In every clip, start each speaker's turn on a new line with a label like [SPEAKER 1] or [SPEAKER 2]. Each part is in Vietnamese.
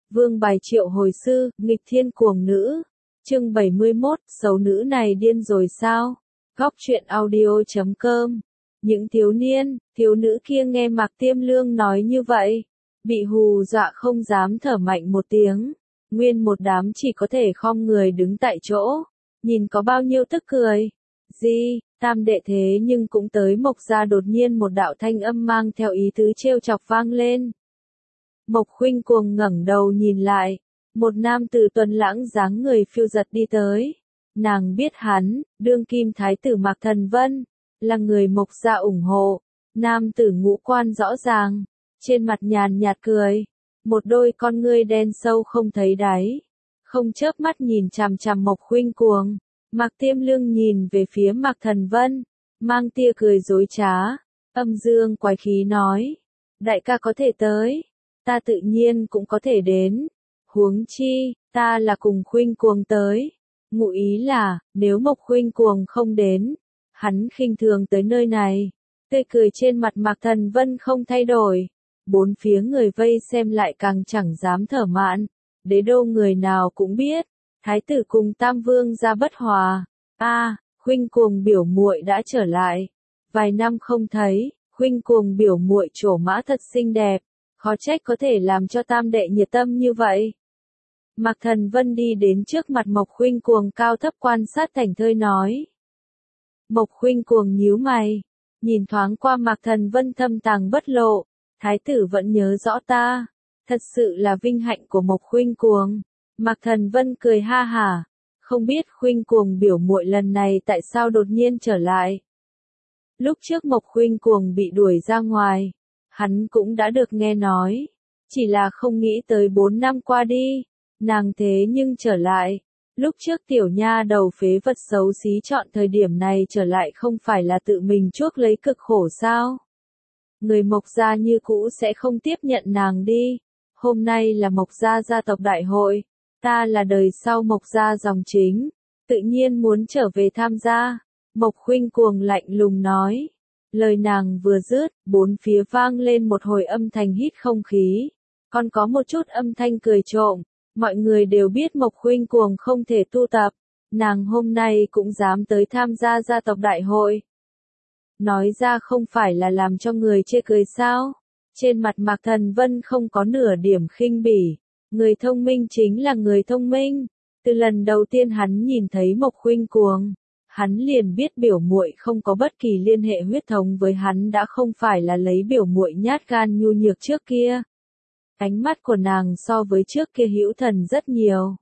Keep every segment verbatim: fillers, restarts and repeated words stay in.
[SPEAKER 1] Vương bài triệu hồi sư, nghịch thiên cuồng nữ. Chương bảy mươi mốt, xấu nữ này điên rồi sao? Góc truyện audio chấm com. Những thiếu niên, thiếu nữ kia nghe Mạc Tiêm Lương nói như vậy, bị hù dọa không dám thở mạnh một tiếng. Nguyên một đám chỉ có thể khom người đứng tại chỗ, nhìn có bao nhiêu tức cười. Gì, tam đệ thế nhưng cũng tới Mộc gia. Đột nhiên một đạo thanh âm mang theo ý tứ trêu chọc vang lên. Mộc Khuynh Cuồng ngẩng đầu nhìn lại, một nam tử tuấn lãng dáng người phiêu giật đi tới. Nàng biết hắn, đương kim thái tử Mạc Thần Vân, là người Mộc gia ủng hộ. Nam tử ngũ quan rõ ràng, trên mặt nhàn nhạt cười, một đôi con ngươi đen sâu không thấy đáy, không chớp mắt nhìn chằm chằm Mộc Khuynh Cuồng. Mạc Tiêm Lương nhìn về phía Mạc Thần Vân, mang tia cười dối trá, âm dương quái khí nói: đại ca có thể tới, ta tự nhiên cũng có thể đến. Huống chi, ta là cùng Khuynh Cuồng tới. Ngụ ý là, nếu Mộc Khuynh Cuồng không đến, hắn khinh thường tới nơi này. Tươi cười trên mặt Mạc Thần Vân không thay đổi. Bốn phía người vây xem lại càng chẳng dám thở mạn. Đế đô người nào cũng biết, thái tử cùng Tam Vương gia bất hòa. A, à, Khuynh Cuồng biểu muội đã trở lại. Vài năm không thấy, Khuynh Cuồng biểu muội trổ mã thật xinh đẹp, khó trách có thể làm cho tam đệ nhiệt tâm như vậy. Mạc Thần Vân đi đến trước mặt Mộc Khuynh Cuồng cao thấp quan sát thảnh thơi nói. Mộc Khuynh Cuồng nhíu mày, nhìn thoáng qua Mạc Thần Vân thâm tàng bất lộ, thái tử vẫn nhớ rõ ta, thật sự là vinh hạnh của Mộc Khuynh Cuồng. Mạc Thần Vân cười ha hả, không biết Khuynh Cuồng biểu muội lần này tại sao đột nhiên trở lại. Lúc trước Mộc Khuynh Cuồng bị đuổi ra ngoài, hắn cũng đã được nghe nói, chỉ là không nghĩ tới bốn năm qua đi, nàng thế nhưng trở lại. Lúc trước tiểu nha đầu phế vật xấu xí chọn thời điểm này trở lại không phải là tự mình chuốc lấy cực khổ sao? Người Mộc gia như cũ sẽ không tiếp nhận nàng đi. Hôm nay là Mộc gia gia tộc đại hội, ta là đời sau Mộc gia dòng chính, tự nhiên muốn trở về tham gia. Mộc Khuynh Cuồng lạnh lùng nói. Lời nàng vừa dứt, bốn phía vang lên một hồi âm thanh hít không khí, còn có một chút âm thanh cười trộm. Mọi người đều biết Mộc Khuynh Cuồng không thể tu tập, nàng hôm nay cũng dám tới tham gia gia tộc đại hội. Nói ra không phải là làm cho người chê cười sao? Trên mặt Mạc Thần Vân không có nửa điểm khinh bỉ, người thông minh chính là người thông minh. Từ lần đầu tiên hắn nhìn thấy Mộc Khuynh Cuồng, hắn liền biết biểu muội không có bất kỳ liên hệ huyết thống với hắn, đã không phải là lấy biểu muội nhát gan nhu nhược trước kia. Ánh mắt của nàng so với trước kia hữu thần rất nhiều.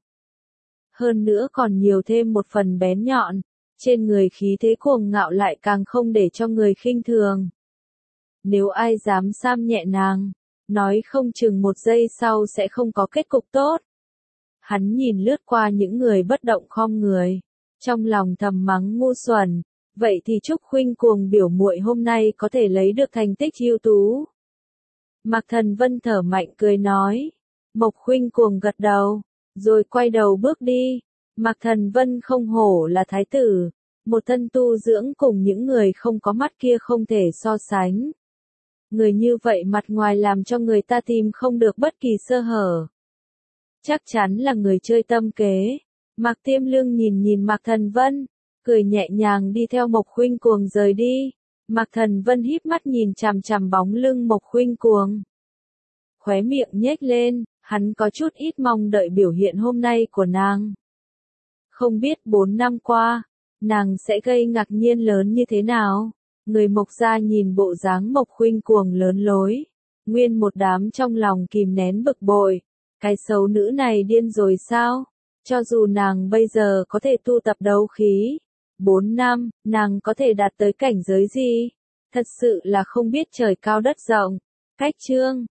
[SPEAKER 1] Hơn nữa còn nhiều thêm một phần bén nhọn, trên người khí thế cuồng ngạo lại càng không để cho người khinh thường. Nếu ai dám sam nhẹ nàng, nói không chừng một giây sau sẽ không có kết cục tốt. Hắn nhìn lướt qua những người bất động khom người, trong lòng thầm mắng ngu xuẩn, vậy thì chúc Khuynh Cuồng biểu muội hôm nay có thể lấy được thành tích ưu tú. Mạc Thần Vân thở mạnh cười nói. Mộc Khuynh Cuồng gật đầu, rồi quay đầu bước đi. Mạc Thần Vân không hổ là thái tử, một thân tu dưỡng cùng những người không có mắt kia không thể so sánh. Người như vậy mặt ngoài làm cho người ta tìm không được bất kỳ sơ hở. Chắc chắn là người chơi tâm kế. Mạc Tiêm Lương nhìn nhìn Mạc Thần Vân, cười nhẹ nhàng đi theo Mộc Khuynh Cuồng rời đi. Mạc Thần Vân híp mắt nhìn chằm chằm bóng lưng Mộc Khuynh Cuồng. Khóe miệng nhếch lên, hắn có chút ít mong đợi biểu hiện hôm nay của nàng. Không biết bốn năm qua, nàng sẽ gây ngạc nhiên lớn như thế nào. Người Mộc gia nhìn bộ dáng Mộc Khuynh Cuồng lớn lối, nguyên một đám trong lòng kìm nén bực bội. Cái xấu nữ này điên rồi sao? Cho dù nàng bây giờ có thể tu tập đấu khí, bốn năm, nàng có thể đạt tới cảnh giới gì? Thật sự là không biết trời cao đất rộng. Cách chương